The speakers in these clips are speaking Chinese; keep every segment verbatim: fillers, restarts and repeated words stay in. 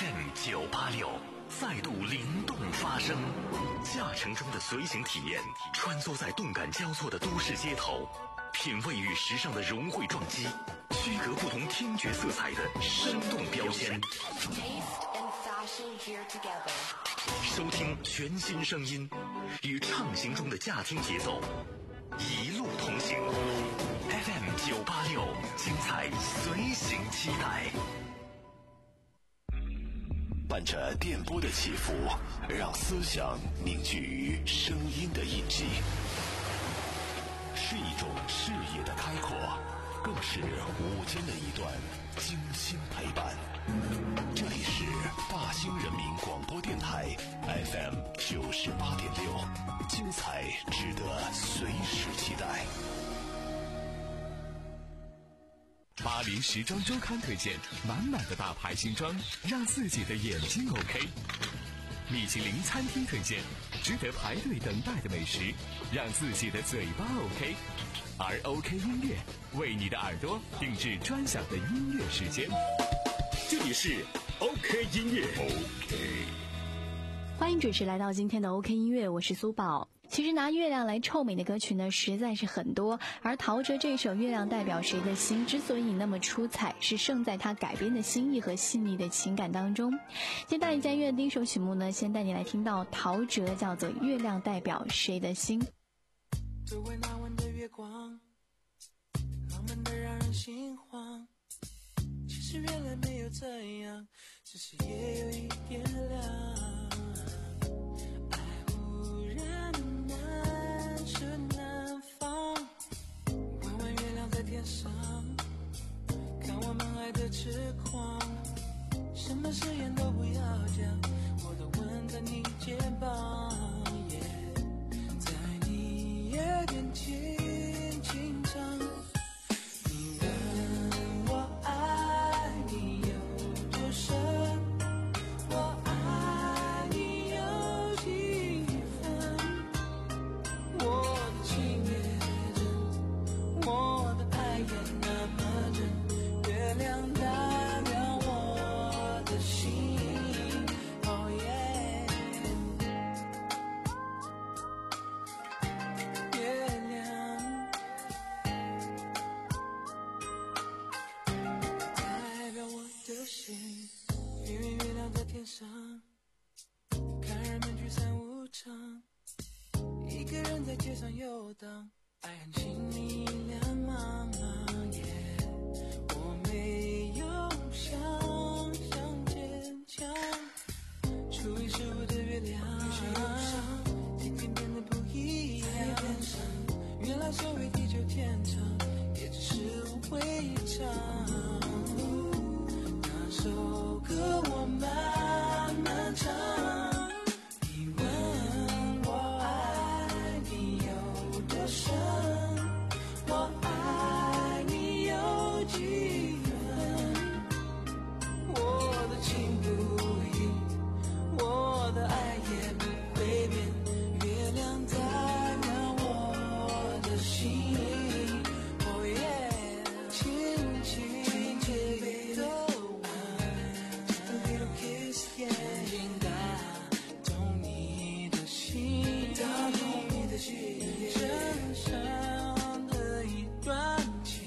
M 九八六再度灵动发声，驾乘中的随行体验，穿梭在动感交错的都市街头，品味与时尚的融汇撞击，区隔不同听觉色彩的生动标签。收听全新声音，与畅行中的驾听节奏，一路同行。F M 九八六，精彩随行期待。 伴着电波的起伏，让思想凝聚于声音的印记，是一种视野的开阔，更是午间的一段精心陪伴。这里是大兴人民广播电台 F M 九十八点六，精彩值得随时期待。 巴黎时装周刊推荐满满的大牌新装，让自己的眼睛 OK。米其林餐厅推荐值得排队等待的美食，让自己的嘴巴 OK。而 OK 音乐为你的耳朵定制专享的音乐时间。这里是 OK 音乐 OK。 欢迎准时来到今天的 OK 音乐，我是苏宝。其实拿月亮来臭美的歌曲呢实在是很多，而陶喆这首《月亮代表谁的心》之所以那么出彩，是胜在他改编的心意和细腻的情感当中。今天大理家乐的第一首曲目呢，先带你来听到陶喆叫做《月亮代表谁的心》。 周围那晚的月光，浪漫的让人心慌，其实原来没有这样，只是也有一点亮。天上看我们爱的痴狂，什么誓言都不要讲，我都吻在你肩膀， yeah, 在你耳边轻轻唱，你问我爱你有多深，我爱你有几分，我的情也真，我的爱也那么真，月亮代表我的心， oh yeah， 月亮代表我的心，圆圆月亮在天上，看人们聚散无常，一个人在街上游荡，爱很亲密两茫茫， yeah， 我没有想象坚强，初一十五的月亮渐渐变得不一样，原来所谓地久天长也只是无悔一场，那首歌我慢慢唱，你问我爱你有多深，我爱你有几分，我的情不移，我的爱也不会变，月亮代表我的心， oh yeah， 轻轻地逗我 just a little kiss， yeah， 轻轻打动你的心，打动你的心，身上的一段情，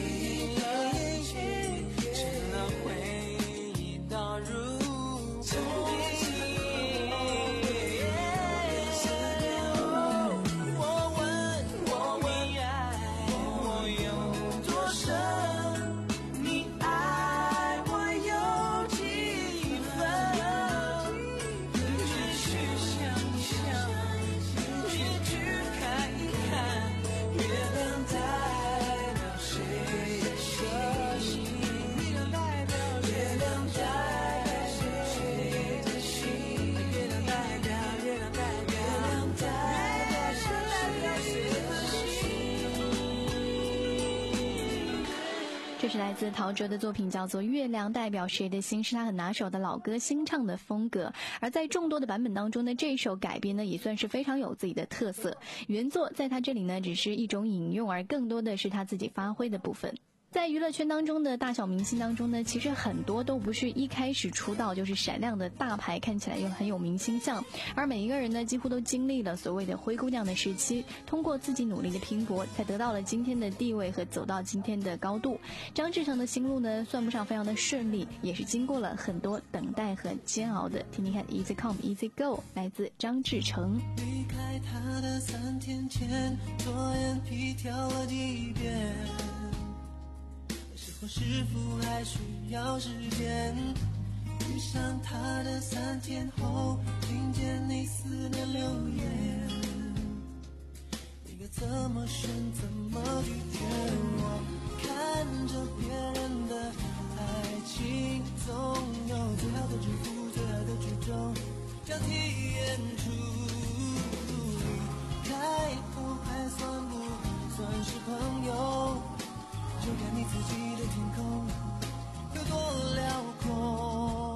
直到回忆倒入从我问我你爱我有多深，你爱我有几分，你只是想想，你去看一看，月亮代表谁的心，月亮代表月亮代表谁的心，月亮代表月亮代表月亮代表谁的心。 这是来自陶喆的作品，叫做《月亮代表谁的心》，是他很拿手的老歌新唱的风格。而在众多的版本当中呢，这首改编呢也算是非常有自己的特色。原作在他这里呢只是一种引用，而更多的是他自己发挥的部分。 在娱乐圈当中的大小明星当中呢，其实很多都不是一开始出道就是闪亮的大牌，看起来又很有明星相，而每一个人呢几乎都经历了所谓的灰姑娘的时期，通过自己努力的拼搏，才得到了今天的地位和走到今天的高度。张志成的心路呢算不上非常的顺利，也是经过了很多等待和煎熬的。听听看 Easy Come Easy Go 来自张志成。 离开他的三天前，左眼皮跳了几遍，是否是否还需要时间？遇上他的三天后，听见你思念留言，应该怎么选怎么拒绝我？看着别人的爱情，总有最好的祝福，最爱的剧终交替演出。离开后还算不算是朋友？就看你自己的天空有多辽阔。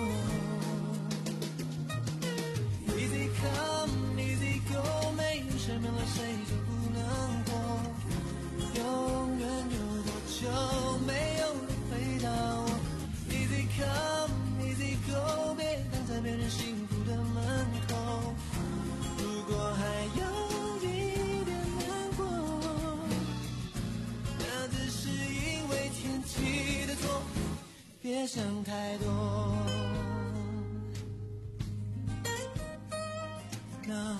Easy come easy go， 没有谁没了谁就不能活。永远有多久没有人回答我。Easy come easy go， 别挡在别人幸福的门口。如果还有一点难过，那只是因为天气的错，别想太多。No。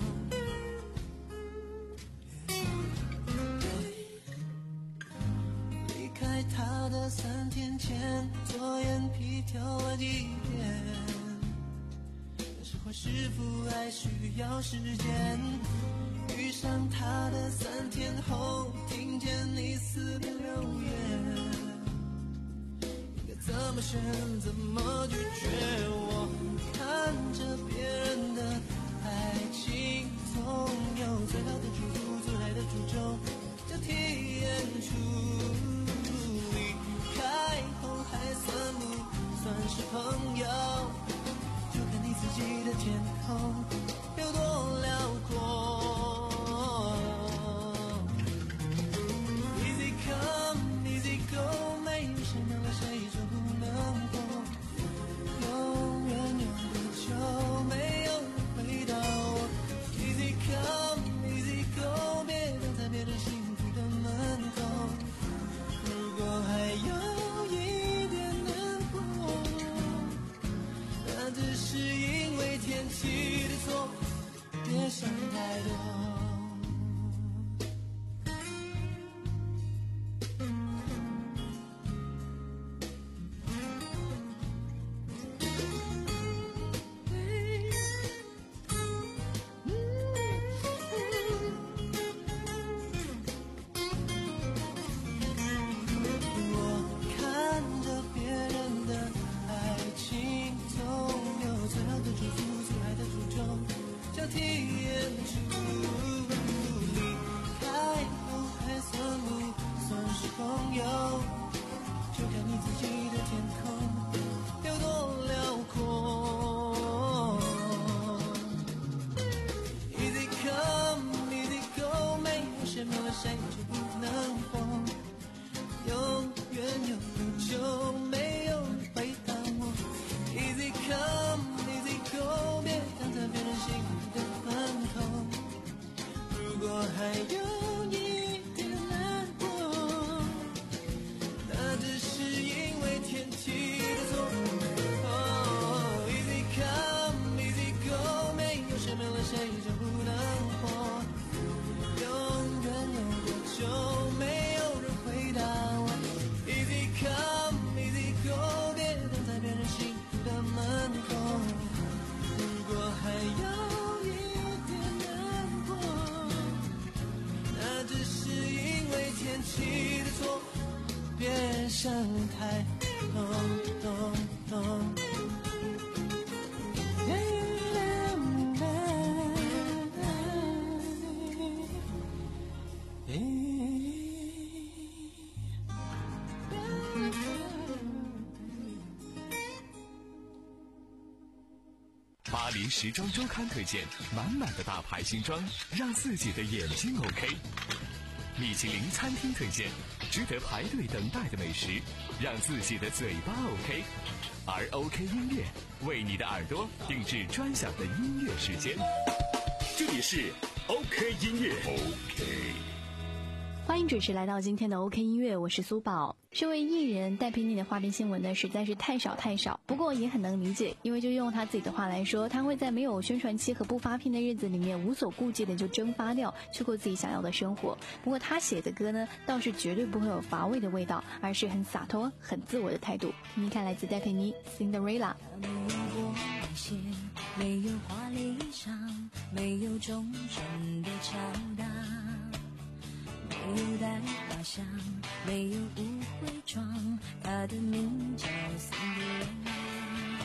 离开他的三天前，左眼皮跳了几遍，是否是否还需要时间？遇上他的三天后，听见你思念留言，应该怎么选怎么拒绝我？看着别人的爱情，总有最好的祝福，最爱的诅咒交替演出。离开后还算不算是朋友？就看你自己的天空有多辽阔。Easy come easy go， 没有谁没了谁就不能过。永远有多久没有人回答我。Easy come easy go， 别挡在别人幸福的门口。如果还有一点难过，那只是因为天气的错，别想太多。谁就不能活，永远有多久没有人回答我。Easy come easy go， 别挡在别人幸福的门口。如果还有一点难过，那只是因为天气的错。Oh, easy come easy go， 没有谁没了谁就不能活。永远有多久没有人回答我。Easy come easy go， 别挡在别人幸福的门口。如果还有一点难过，那只是因为天气的错，别想太多多多。 巴黎时装周刊推荐满满的大牌新装，让自己的眼睛 OK。米其林餐厅推荐， 值得排队等待的美食，让自己的嘴巴 OK。而 OK 音乐为你的耳朵定制专享的音乐时间。 这里是 OK 音乐 OK。 欢迎准时来到今天的 OK 音乐，我是苏宝。身为艺人，戴佩妮的花边新闻呢实在是太少太少，不过也很能理解，因为就用她自己的话来说，她会在没有宣传期和不发片的日子里面无所顾忌的就蒸发掉，去过自己想要的生活。不过她写的歌呢倒是绝对不会有乏味的味道，而是很洒脱很自我的态度。听听看来自戴佩妮 Cinderella。 没有华丽衣裳，没有忠诚的敲打，没有带花香，没有误会妆，她的名叫辛德瑞拉。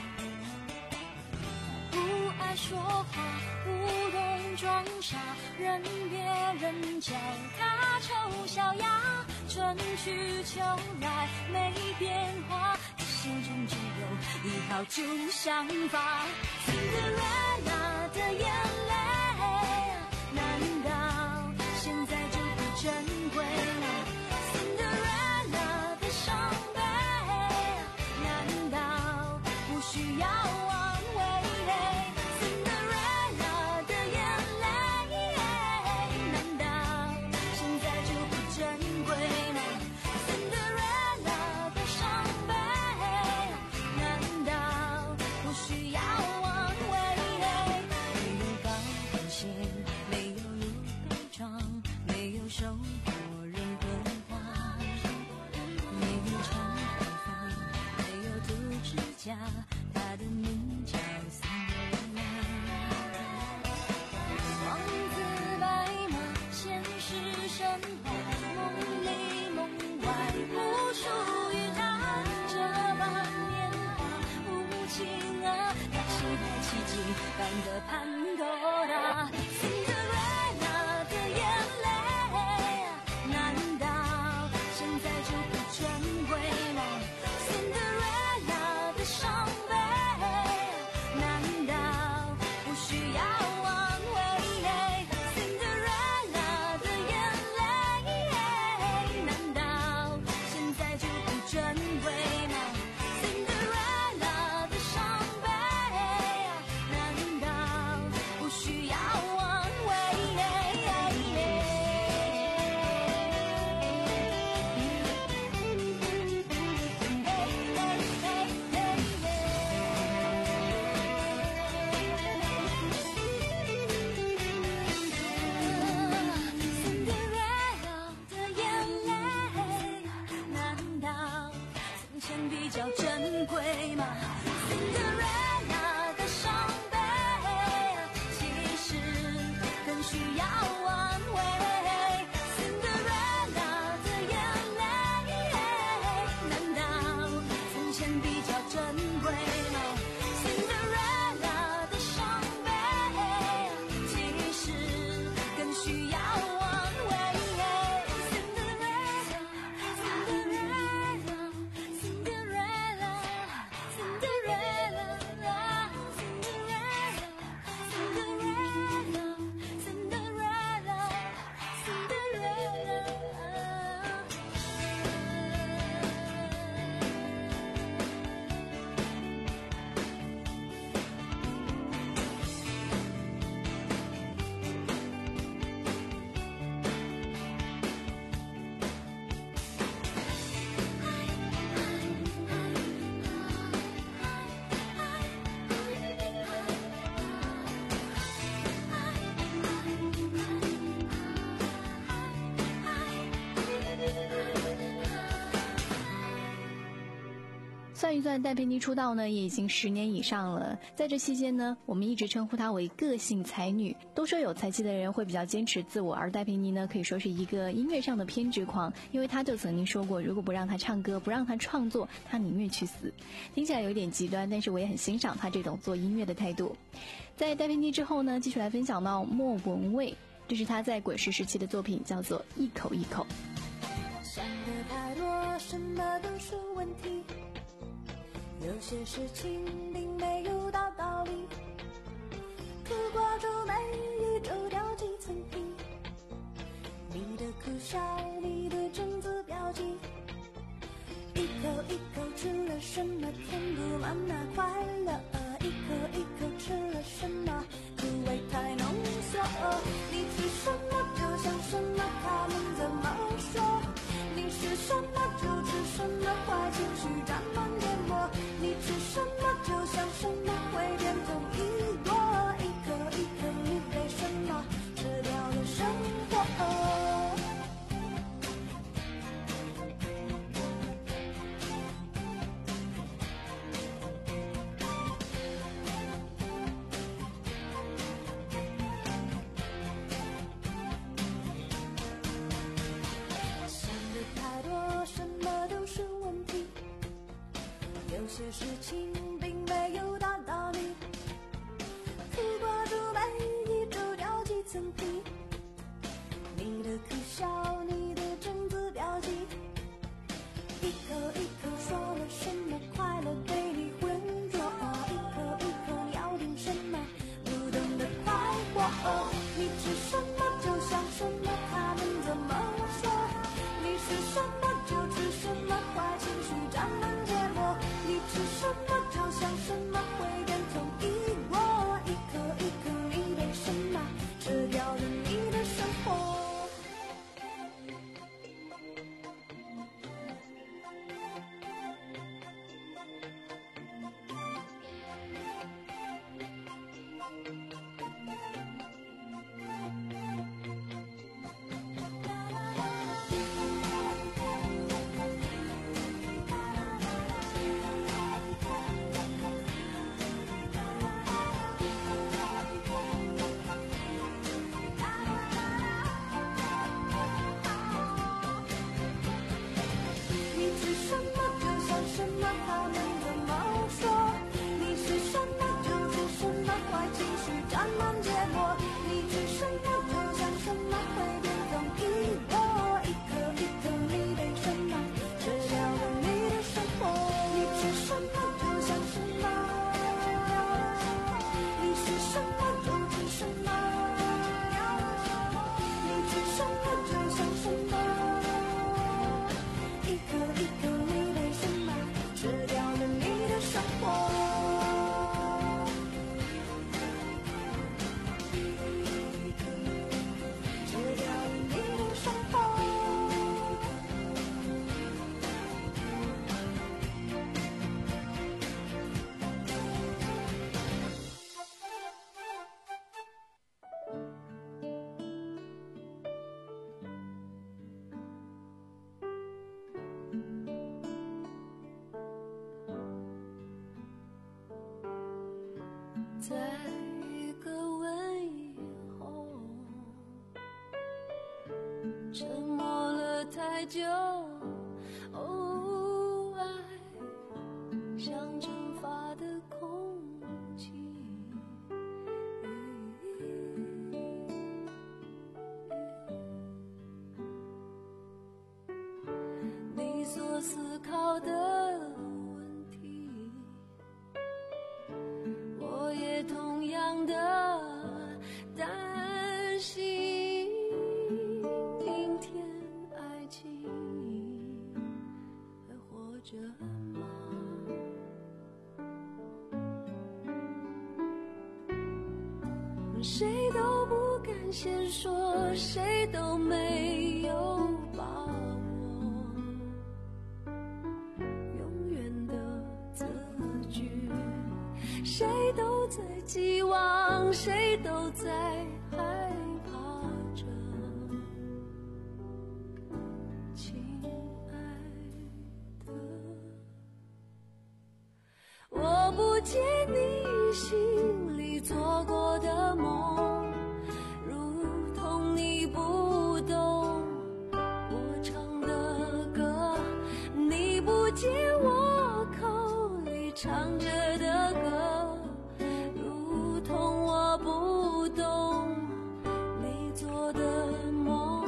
不爱说话，不懂装傻，任别人叫她丑小鸭，春去秋来没变化，心中只有一套旧想法。辛德瑞拉的眼泪，难道现在就不珍贵了？辛德瑞拉的伤悲，难道不需要安慰？辛德瑞拉的眼泪，难道现在就不珍贵了？辛德瑞拉的伤悲，难道不需要安慰？没有高跟鞋，没有路悲壮，没有收获任何花，没有长头发，没有涂指甲，她的名叫辛德瑞拉。王子白马，现实神话，梦里梦外不属于他。这般年华无情啊，她期待奇迹般的潘多拉。辛德瑞拉的眼泪，难道现在就不珍贵了？辛德瑞拉的伤悲，难道不需要安慰？辛德瑞拉的眼泪，难道现在就不珍贵吗？辛德瑞拉的伤悲，难道不需要安慰？辛德瑞拉的眼泪，难道从前比较珍贵吗？辛德瑞拉的伤悲，其实更需要安慰。辛德瑞拉的眼泪，难道从前比较珍贵吗？辛德瑞拉的伤悲，其实更需要安慰。 算一算，戴佩妮出道呢也已经十年以上了。在这期间呢，我们一直称呼她为个性才女。都说有才气的人会比较坚持自我，而戴佩妮呢可以说是一个音乐上的偏执狂，因为她就曾经说过，如果不让她唱歌，不让她创作，她宁愿去死。听起来有点极端，但是我也很欣赏她这种做音乐的态度。在戴佩妮之后呢，继续来分享到莫文蔚，这是她在滚石时期的作品，叫做《一口一口》。 想的太多，什么都是问题，有些事情并没有大道理，苦瓜皱眉一皱掉几层皮，你的苦笑，你的正字标记， 什么？填不满那快乐，一颗一颗吃了什么？苦味太浓缩。你吃什么就像什么，他们怎么说？你是什么就吃什么，坏情绪沾满芥末。你吃什么就像什么，会变成一朵，一颗一颗你被什么吃掉了生活。有些事情并没有打到你，苦瓜猪每一周掉几层皮，你的苦笑，你的正字标记，一颗一颗说了什么快乐对你浑浊，一颗一颗咬定什么不懂得快活。你吃什么就像什么，他们怎么说？你是什么就吃什么，坏情绪沾满芥末。你吃什么就像什么，会变成一锅，一颗一颗你被什么吃掉了你的生活。在一个吻以后，沉默了太久，哦，爱像蒸发的空气，你所思考的问题，我也同样的担心，明天爱情还活着吗？谁都不敢先说，谁都没有把握永远的字句，谁都在寄望，谁都在害怕着，亲爱的，我不解你心里做过的梦，如同你不懂我唱的歌，你不解我口里唱着的歌，如同我不懂你做的梦。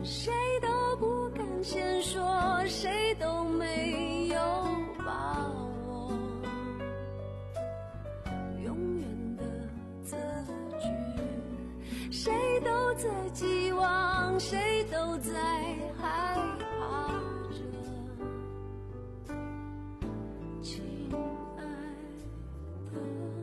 谁都不敢先说，谁都没有把握永远的字句，谁都在寄望，谁都在害怕着。亲爱的，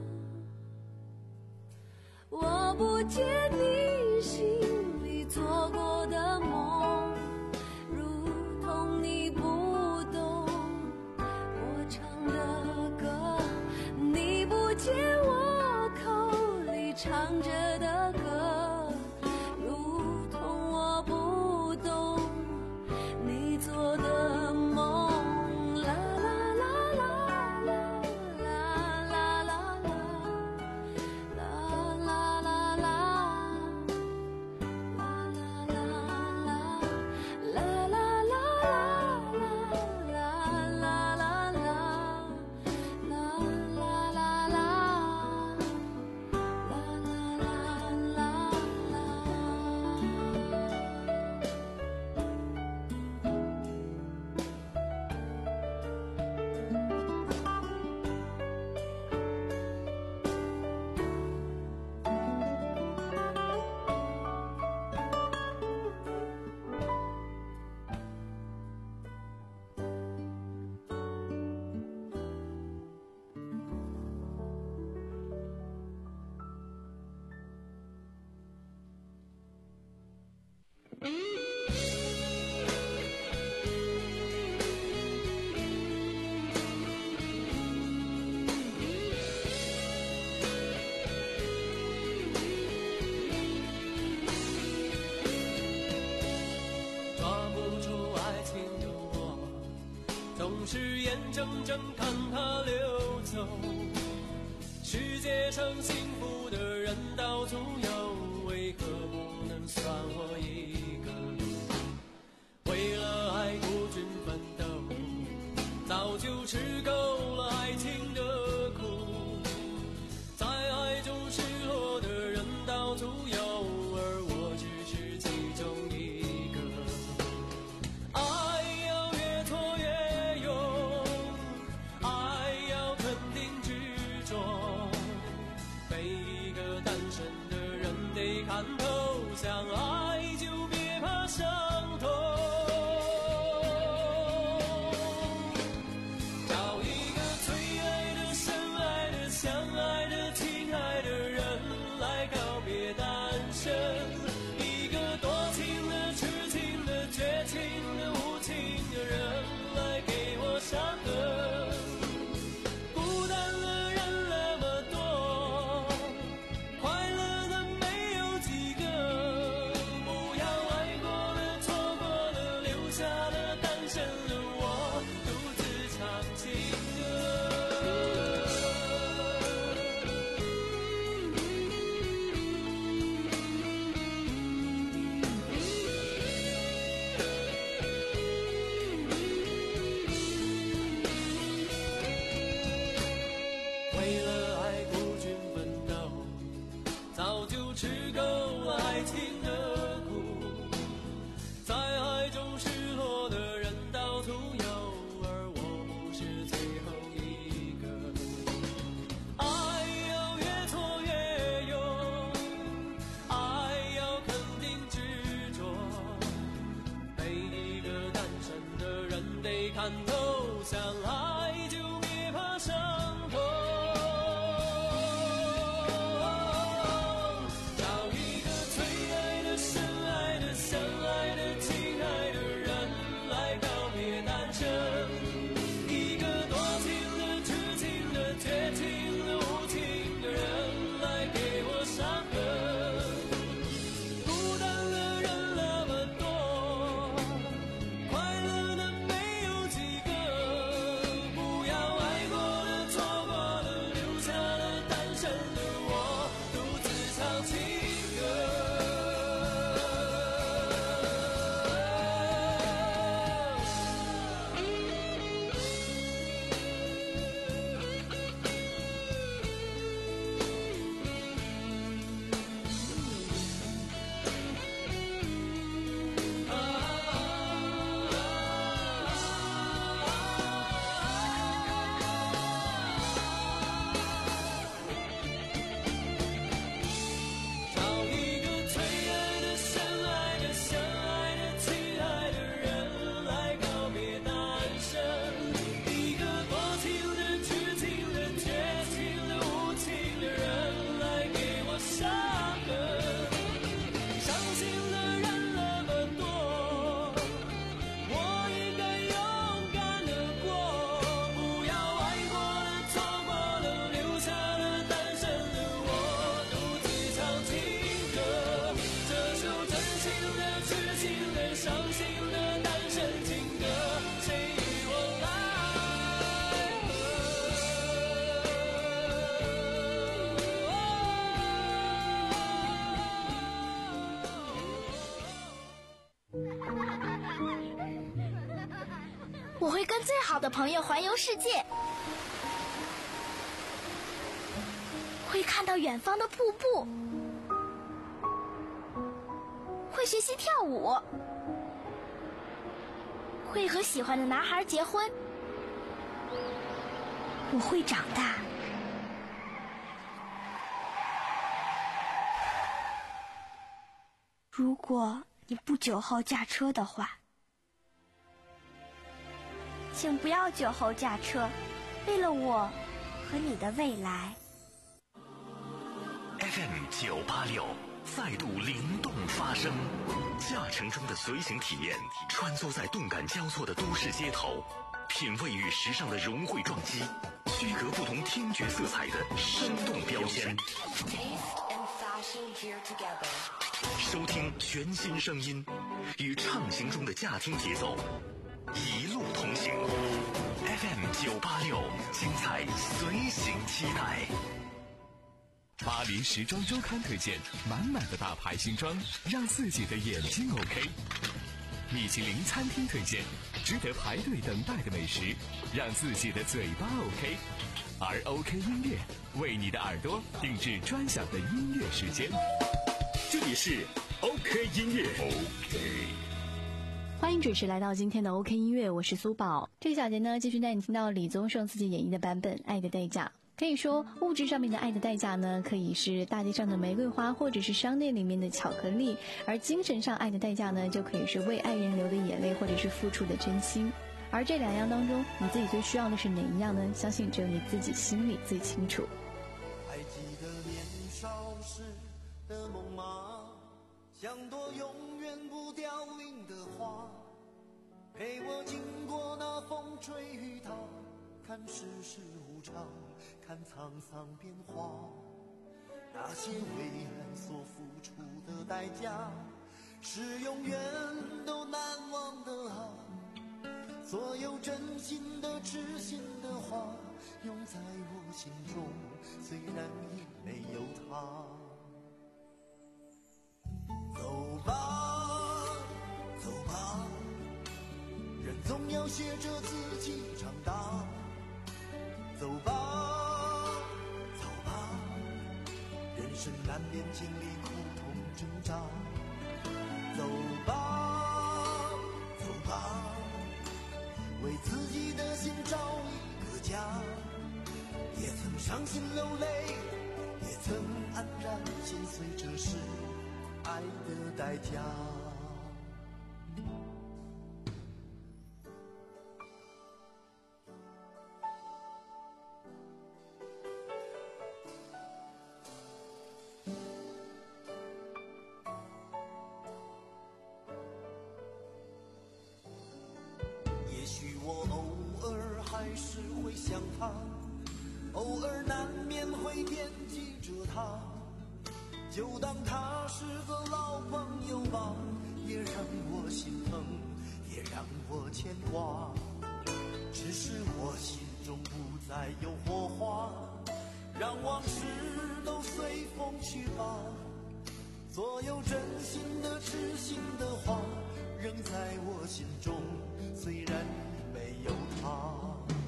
我不介你心里做过的梦，如同你不懂我唱的歌，你不解我口里唱着的歌，如同我不懂你做的梦。啦啦啦啦啦啦啦啦啦啦啦啦。 抓不住爱情的我，总是眼睁睁看它流走。世界上幸福的人到处有，为何不能算我一个？为了爱孤军奋斗，早就吃够了爱情的苦。在爱中失落的人到处有，而我只是其中一个。爱要越挫越勇，爱要肯定执着，每一个单身的人得看透，相爱就别怕伤痛。找一个最爱的、深爱的、相爱的、亲爱的人来告别单身，一个多情的、痴情的、绝情的、无情的人来给我伤痕。孤单的人那么多，快乐的没有几个，不要爱过了、错过了，留下了单身的我，独自唱情歌。为了爱孤军奋斗，早就吃够了爱情的苦。在爱中失落的人到处有，而我不是最后一个。爱要越挫越勇，爱要肯定执着，每一个单身的人得看透，相爱就别怕伤痛。找一个最爱的、深爱的、相爱的、亲爱的人来告别单身，一个多情的、痴情的、绝情的、无情的人来给我伤痕。孤单的人那么多，快乐的没有几个，不我会跟最好的朋友环游世界，会看到远方的瀑布，会学习跳舞，会和喜欢的男孩结婚。我会长大。如果你不酒后驾车的话，请不要酒后驾车，为了我和你的未来。 F M 九八六再度灵动发声，驾乘中的随行体验，穿梭在动感交错的都市街头，品味与时尚的融汇撞击，区隔不同听觉色彩的生动标签。收听全新声音，与畅行中的驾听节奏，一路同行。F M 九八六，精彩随行期待。 巴黎时装周刊推荐满满的大牌新装，让自己的眼睛 OK。米其林餐厅推荐值得排队等待的美食，让自己的嘴巴 OK。而 OK 音乐为你的耳朵定制专享的音乐时间。这里是 OK 音乐 OK。 欢迎准时来到今天的 OK 音乐，我是苏宝。这个小节呢，继续带你听到李宗盛自己演绎的版本《爱的代价》。可以说，物质上面的爱的代价呢，可以是大街上的玫瑰花，或者是商店里面的巧克力；而精神上爱的代价呢，就可以是为爱人流的眼泪，或者是付出的真心。而这两样当中，你自己最需要的是哪一样呢？相信只有你自己心里最清楚。 还记得年少时的梦吗？像朵永远不凋零的花，陪我经过那风吹雨打，看世事无常，看沧桑变化。那些为爱所付出的代价，是永远都难忘的啊。所有真心的痴心的话，永在我心中，虽然已没有他。走吧走吧，人总要学着自己长大。走吧走吧，人生难免经历苦痛挣扎。走吧走吧，为自己的心找一个家。也曾伤心流泪，也曾黯然心碎，这是爱的代价。也许我偶尔还是会想他，偶尔难免会惦记着他，就当他是个老朋友吧，也让我心疼，也让我牵挂。只是我心中不再有火花，让往事都随风去吧。所有真心的痴心的话，仍在我心中，虽然已没有他。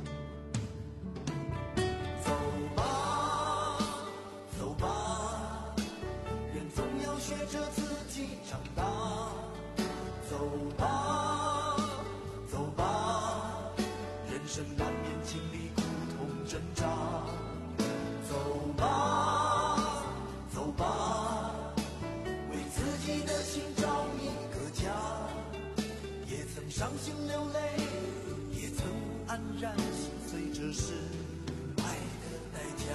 走吧走吧，人总要学着自己长大。走吧走吧，人生难免经历苦痛挣扎。走吧走吧，为自己的心找一个家。也曾伤心流泪，也曾黯然心碎，这是爱的代价。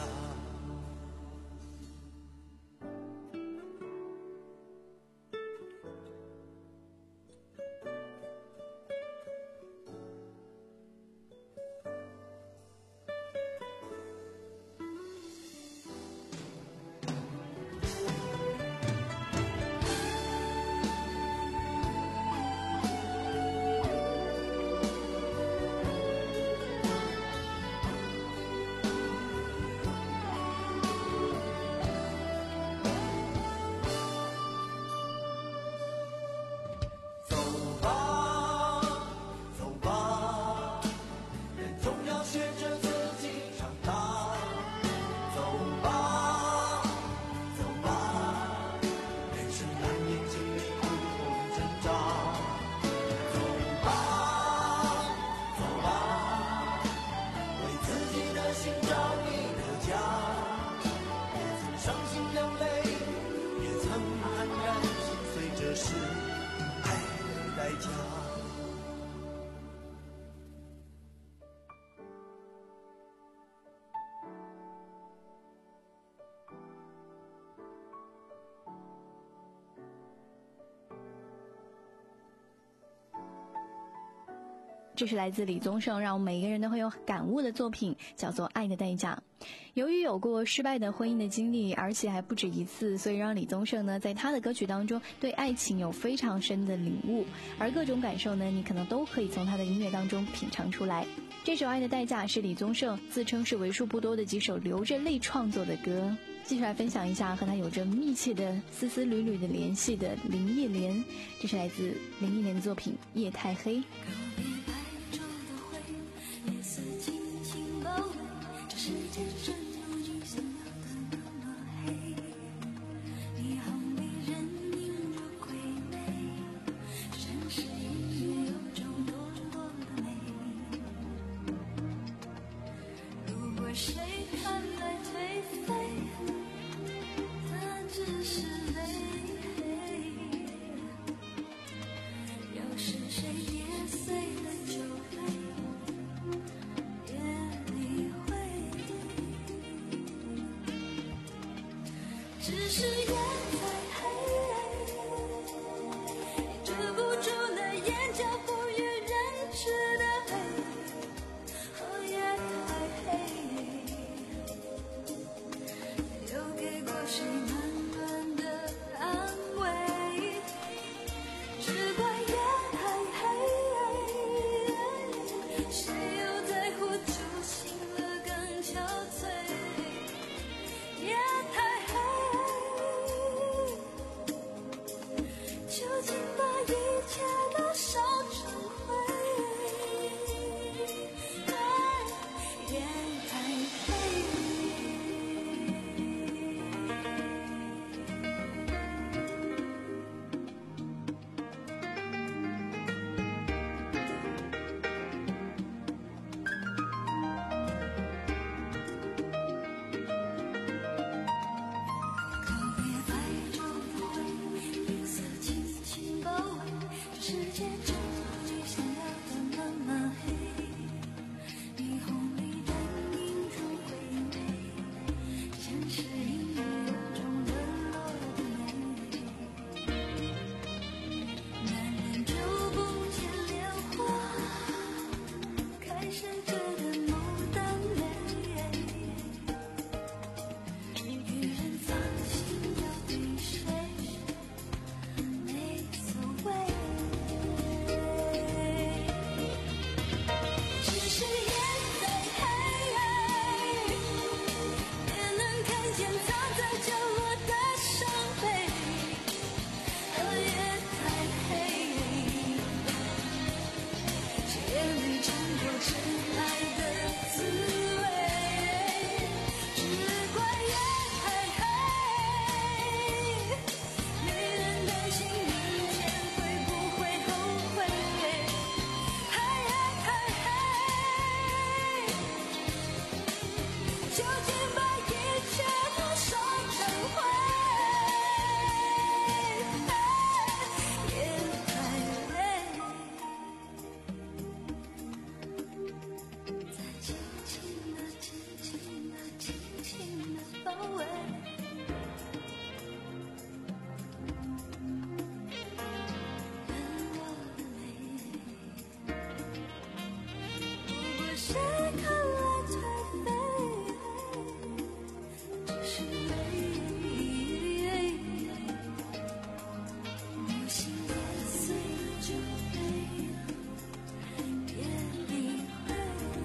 这是来自李宗盛让我们每个人都会有感悟的作品，叫做《爱的代价》。由于有过失败的婚姻的经历，而且还不止一次，所以让李宗盛呢在他的歌曲当中对爱情有非常深的领悟，而各种感受呢你可能都可以从他的音乐当中品尝出来。这首《爱的代价》是李宗盛自称是为数不多的几首流着泪创作的歌。继续来分享一下和他有着密切的丝丝缕缕的联系的林忆莲，这是来自林忆莲的作品《夜太黑》。 只是夜太黑，遮不住那眼角不与人知的黑，哦，夜太黑，有给过谁暖暖的安慰，只怪夜太黑，谁又在乎就醒了更憔悴，夜太究竟把一切都烧成灰，夜太黑。告别白昼的灰，夜色轻轻包围，这世界真如你想要的那么黑，霓虹里的映出回味，像是音乐有种沦落的美，男人就不见莲花开闪着的牡丹泪，女人放心要对谁没所谓，只是夜再黑，也能看见藏在角落的伤悲，哦，夜太黑，谁也没尝过真爱的滋味，只怪夜太黑，没人担心明天会不会后悔，夜太黑，究竟把一切都烧成灰，夜太黑，再轻轻地、轻轻地、轻轻地包围。如果谁看来颓废，只是美，有心也碎了就没了，别理会，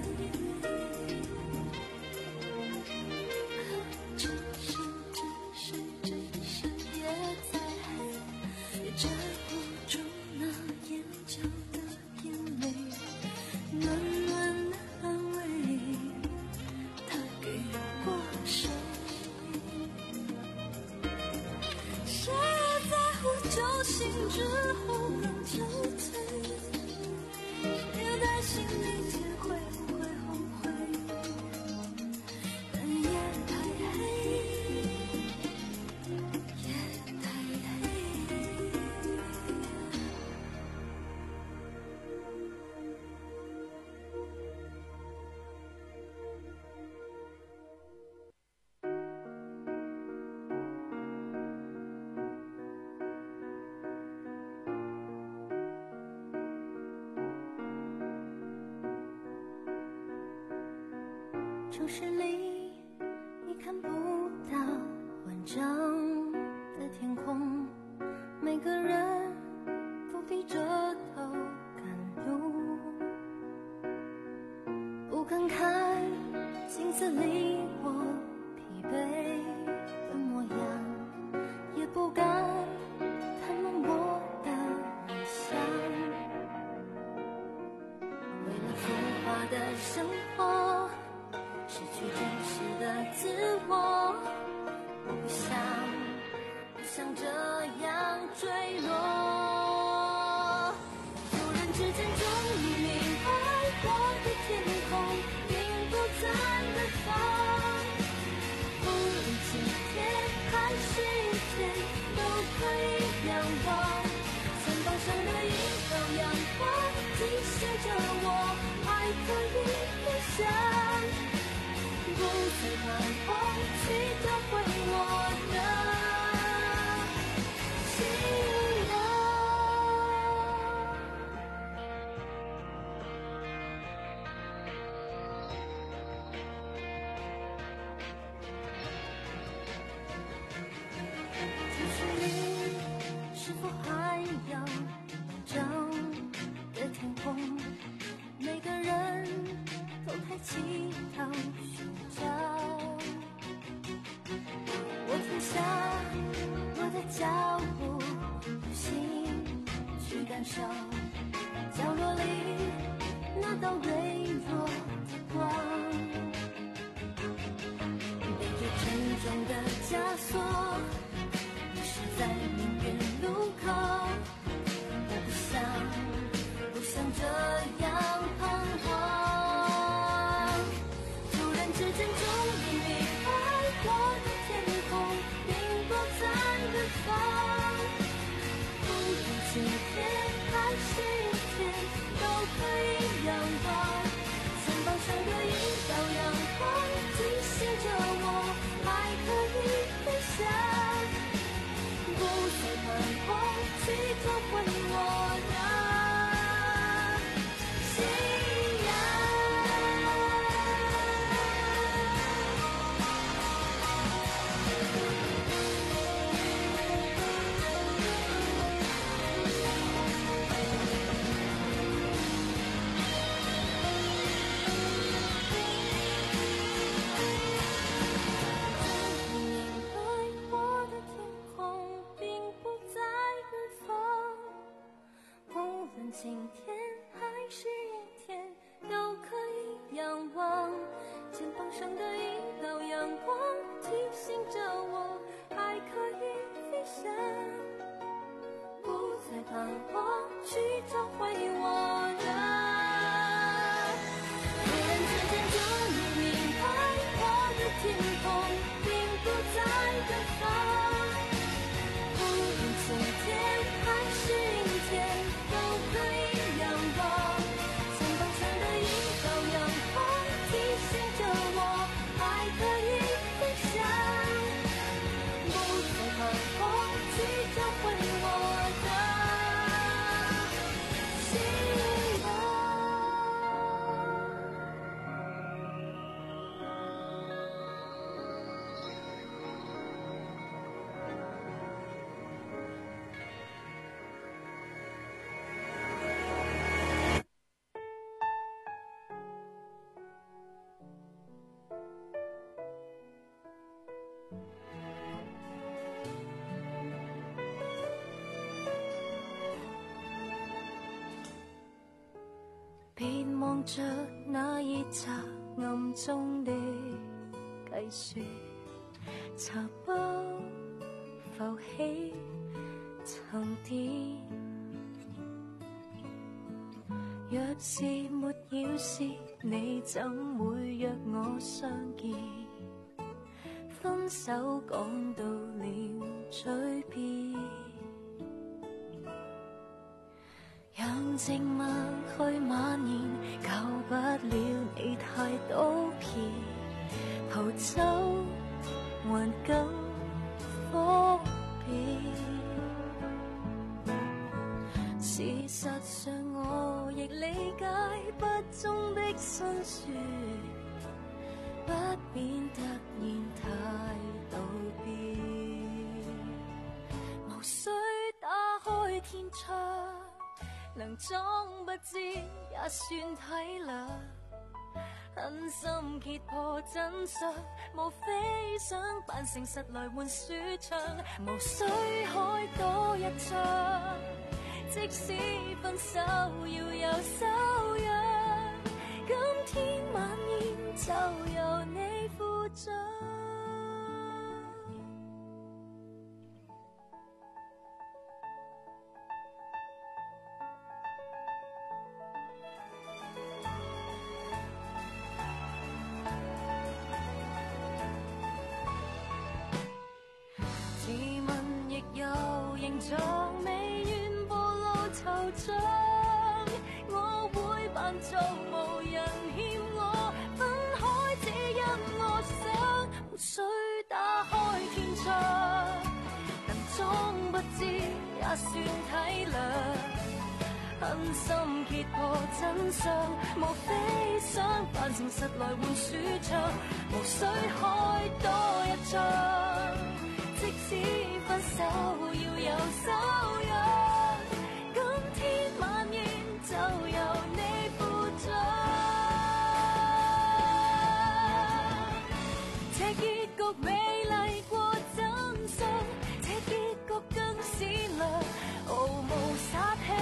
只是只是只是夜再黑，也遮不住那眼角的眼泪，暖暖的安慰，他给过谁？谁也在乎酒醒之后更憔悴，谁又担心明天会不会后悔，但夜太黑，夜太黑。 城市里你看不到完整的天空，每个人都低着头赶路，不敢看镜子里我疲惫的模样，也不敢谈论我的理想。为了浮华的生活，失去真实的自我，我不想不想这样坠落。突然之间终于明白，我的天空并不在远方，无论晴天还是雨天都可以仰望，前方上的一道阳光提醒着我还可以飞翔，不再彷徨去找回我的信仰。城市里是否还有完整的天空，每个人都抬起头寻找。我停下我的脚步，用心去感受角落里那道微弱的光，背着沉重的枷锁，迷失在命运路口。我不想不想这样彷徨，突然之间终于明白，我的天空并不在远方，无论晴天还是雨天都可以仰望，前方上的一道阳光提醒着我还可以飞翔，不再彷徨去找回我的晴天还是阴天都可以仰望，前方上的一道阳光提醒着我还可以飞翔，不再彷徨去找回我的。突然之间终于明白，我的天空并不在远方，无论晴天还是阴天都可以仰望，前方上的一道阳光提醒着我还可以飞翔，不再彷徨去找回我的信仰。別望着那熱茶暗中的計算，茶包浮起沉澱，若是沒要事，你怎會約我相見？分手講到了嘴邊，讓靜默去蔓延，救不了你太多遍，逃走還更方便。事實上我亦理解不忠的辛酸， 不變突然太道別，無需打開天窗，能裝不知也算體諒，狠心揭破真相，無非想扮誠實來換舒暢，無需開多一槍，即使分手要有修養，今天晚宴就由你負責。自問亦有形狀，未願暴露惆悵，我會扮做無人欠我，分開只因我想，無需打開天窗，能裝不知也算體諒，狠心揭破真相，無非想扮誠實來換舒暢，無需開多一槍，即使分手要有修養，今天晚宴就由你負責。這結局美麗過真相，這結局更善良，毫無殺氣，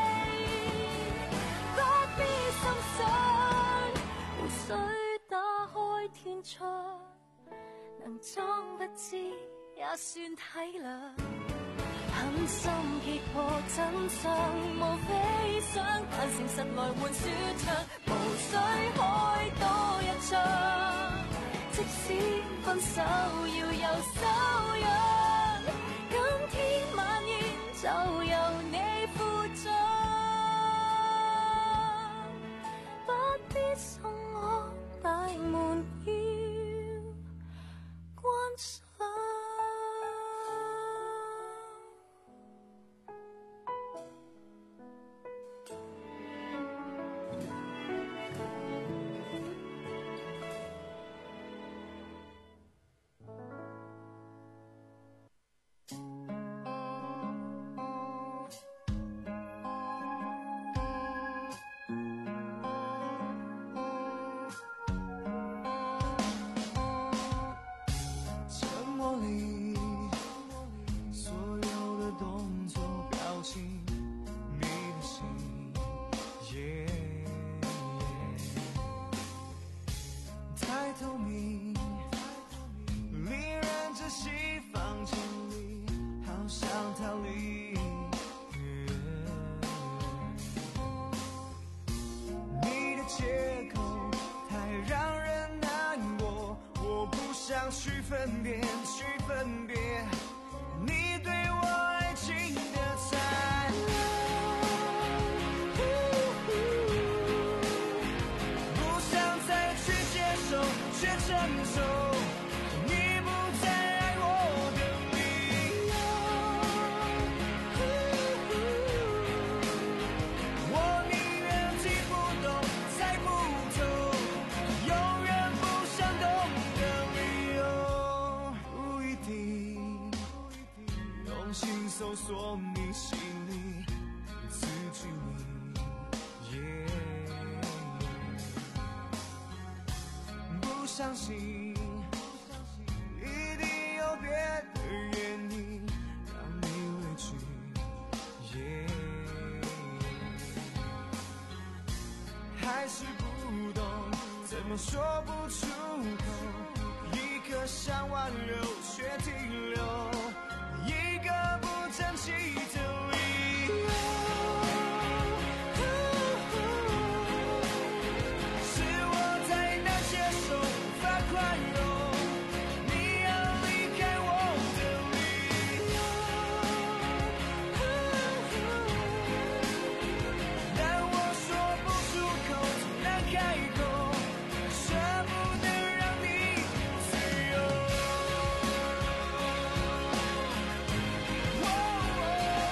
不必心傷，無需打開天窗，能裝不知也算體諒，狠心揭破真相，無非想扮誠實來換舒暢，無需開多一槍，即使分手要有修養，今天晚宴就由你負責，不必送我大門要關上。 去分辨，去分别你对我爱情的残忍，不想再去接受，却承受你不再爱我的理由。我宁愿听不懂，猜不透，永远不想懂的理由。不一定用心搜索你心里字句里， yeah, 不相信一定有别的原因让你委屈， yeah, 还是不懂怎么说不出口，一颗想挽留却停留，一个不争气的理由。是我太难接受，无法宽容你要离开我的理由，但我说不出口，总难开口，舍不得让你自由。哦哦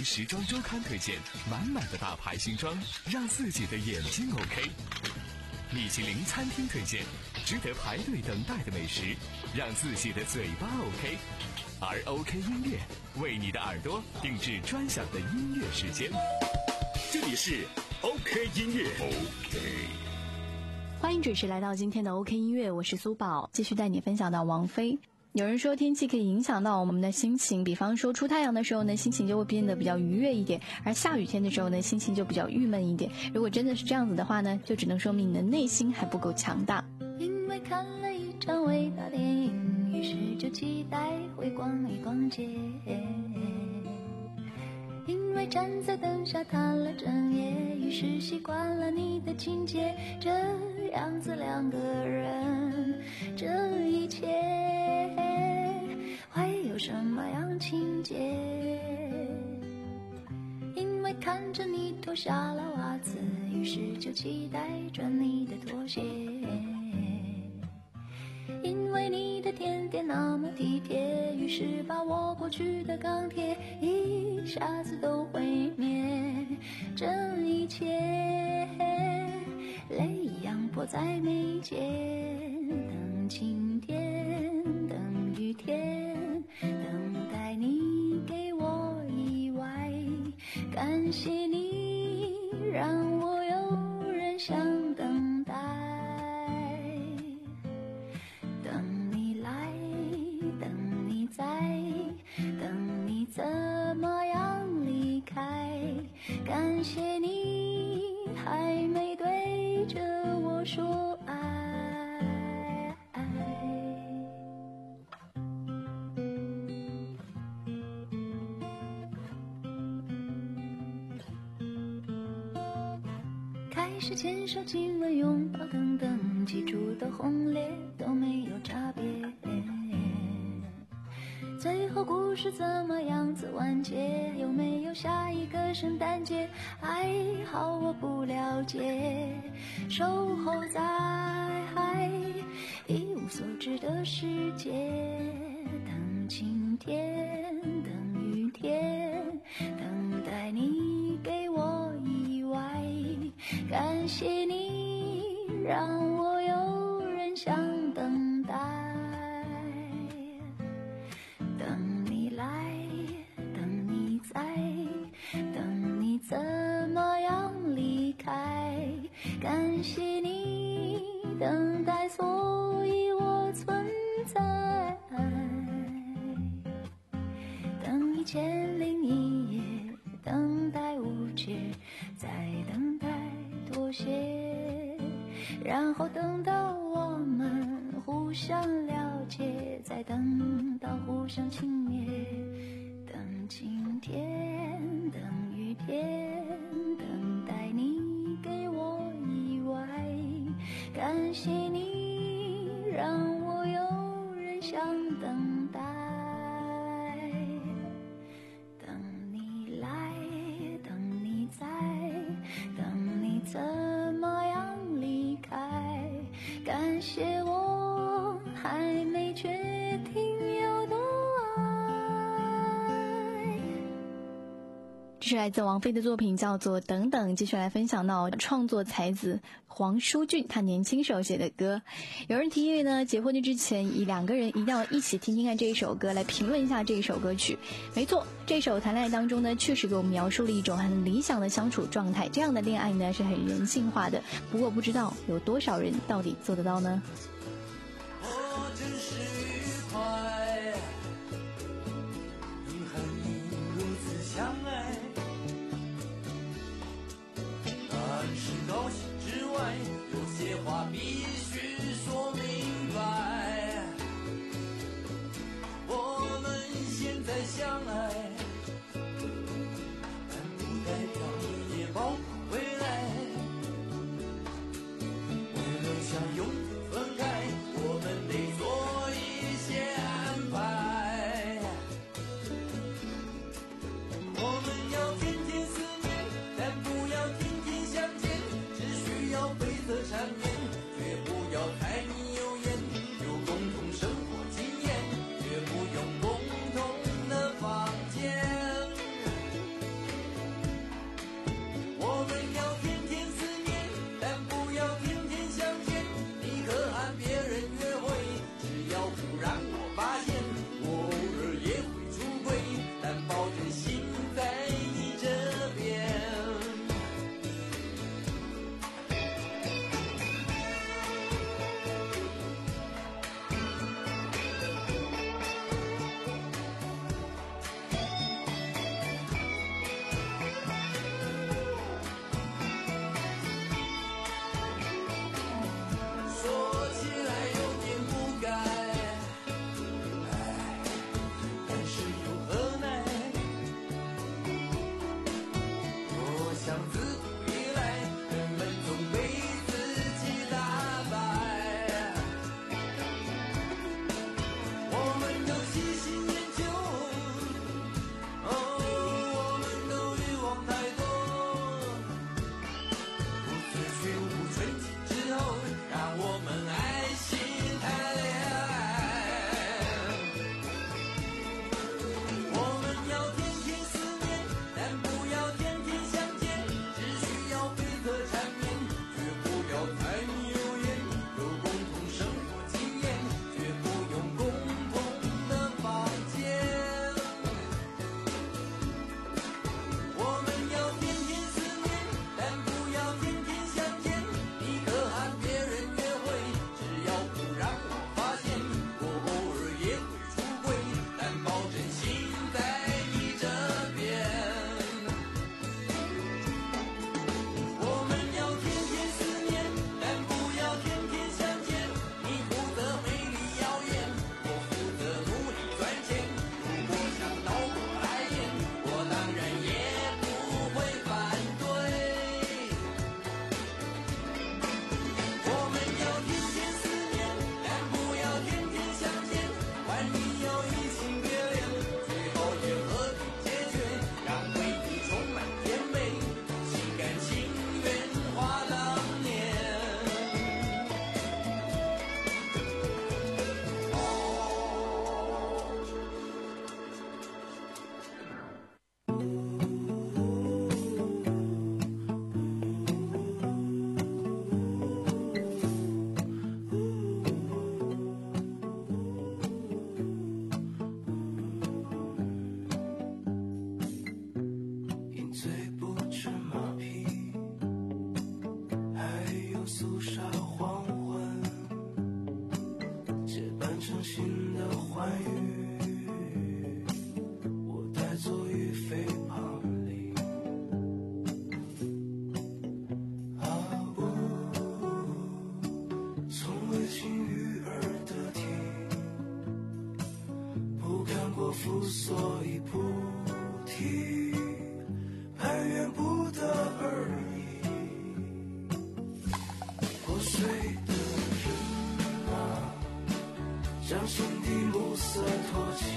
黎时装周刊推荐，满满的大牌新装，让自己的眼睛 OK。米其林餐厅推荐，值得排队等待的美食，让自己的嘴巴 OK。而 OK 音乐为你的耳朵定制专享的音乐时间。 这里是 OK 音乐 OK。 欢迎准时来到今天的 OK 音乐，我是苏宝，继续带你分享到王菲。有人说天气可以影响到我们的心情，比方说出太阳的时候呢，心情就会变得比较愉悦一点，而下雨天的时候呢，心情就比较郁闷一点。如果真的是这样子的话呢，就只能说明你的内心还不够强大。 因为看了一场伟大电影，于是就期待会逛一逛街。因为站在灯下谈了整夜，于是习惯了你的情节。这样子两个人，这一切会有什么样情节？因为看着你脱下了袜子，于是就期待穿你的拖鞋。因为你的甜点那么体贴，于是把我过去的钢铁一下子都毁灭。这一切泪一样迫在眉间，等晴天，等雨天，等待你给我意外。感谢你让我有人想等待，等你来，等你在，等你怎么样离开。感谢你还没对着我说爱。开始牵手亲吻拥抱等等，起初的轰烈都没有差别。最后故事怎么样子完结？有没有下一个圣诞节？还好我不了解，守候在一无所知的世界。等晴天，等雨天，等待你给我意外。感谢你让我有人想等待，等你来，等你在，等你怎么样离开。感谢你等待，所以我存在。等一千零一夜，等待无解，再等待妥协，然后等到我们互相了解，再等到互相轻蔑。等晴天，等雨天，等待你给我意外。感谢你让我有人想等待，等你来，等你在，等你怎么样离开。感谢我还没决定有多爱。 这是来自王菲的作品，叫做《等等》。继续来分享到创作才子黄舒骏他年轻时候写的歌。有人提议呢，结婚之前以两个人一定要一起听听看这一首歌，来评论一下这一首歌曲。没错，这首谈恋爱当中呢，确实给我们描述了一种很理想的相处状态。这样的恋爱呢，是很人性化的。不过不知道有多少人到底做得到呢？ 我真是愉快，你和你如此相爱，但是高兴之外，有些话必须说明白。我们现在相爱，但不代表你也包括未来。为了相拥分开，我们得做一些安排。我们要天天思念，但不要天天相见，只需要悱恻缠绵，绝不要柴米油盐，有共同生活经验，绝不用共同的房间。 欢愉，我呆坐于飞旁里。啊呜，从未经育儿得体，不看过父，所以不提，攀援不得而已。破碎的人啊，将心底暮色托起，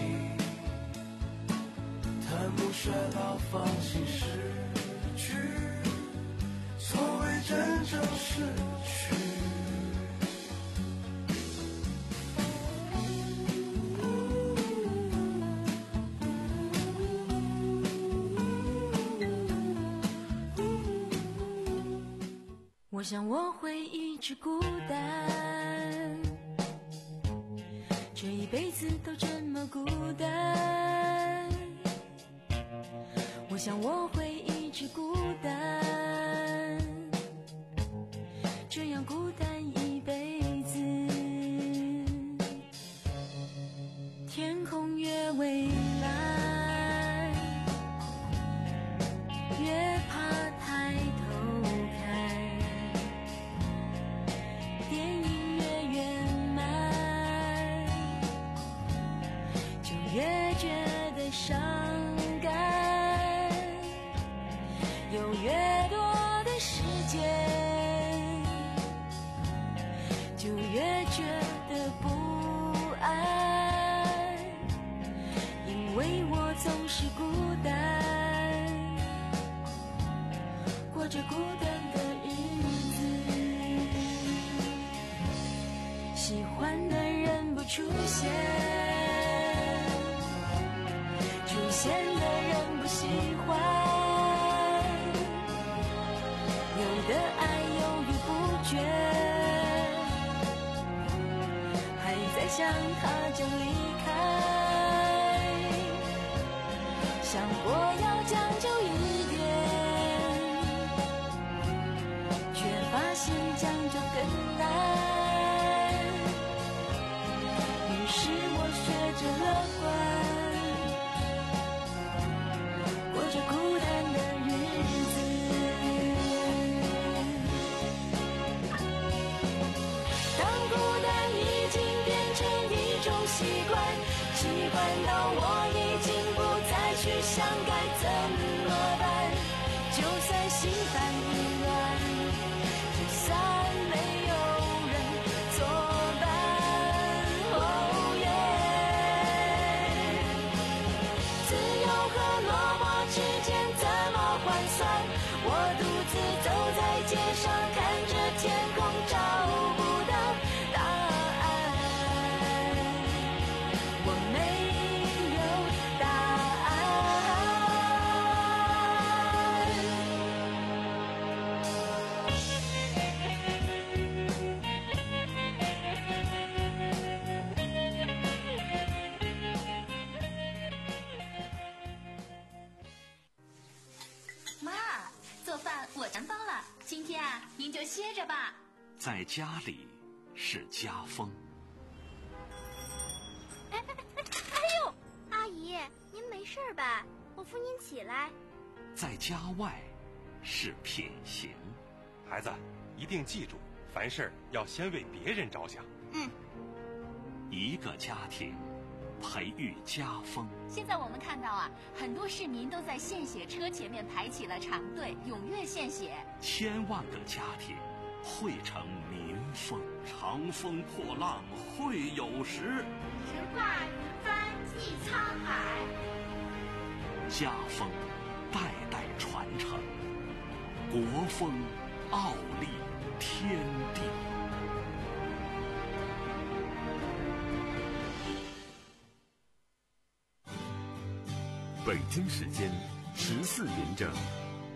贪慕衰老，放弃失去，从未真正失去。 我想我会一直孤单，这一辈子都这么孤单。我想我会一直孤单，这样孤单一辈子。天空越蔚蓝，越怕抬头看。电影越圆满，就越觉得伤感。有越多的时间，就越觉得不安。因为我总是孤单，过着孤单的日子。喜欢的人不出现，出现的人不喜欢。有的爱犹豫不决，还在想他就离开。想过要将就一点，却发现将就更难。于是我学着乐观，过着孤单的日子。当孤单已经变成一种习惯，习惯到我已经不再去想该怎么办。就算心烦意乱，就算没有人作伴。哦耶，自由和落寞之间怎么换算？我独自走在街上，看着天空，找不到答案。我没有答案。 妈，做饭我全包了，今天啊，您就歇着吧。 在家里是家风， 哎哎哎哎呦，阿姨，您没事吧？我扶您起来。 在家外是品行。 孩子，一定记住，凡事要先为别人着想。 嗯， 一个家庭培育家风。 现在我们看到啊，很多市民都在献血车前面排起了长队，踊跃献血。 千万个家庭汇成民风。长风破浪会有时， 直挂云帆济沧海。 家风代代传承，国风傲立天地。 北京时间十四点整。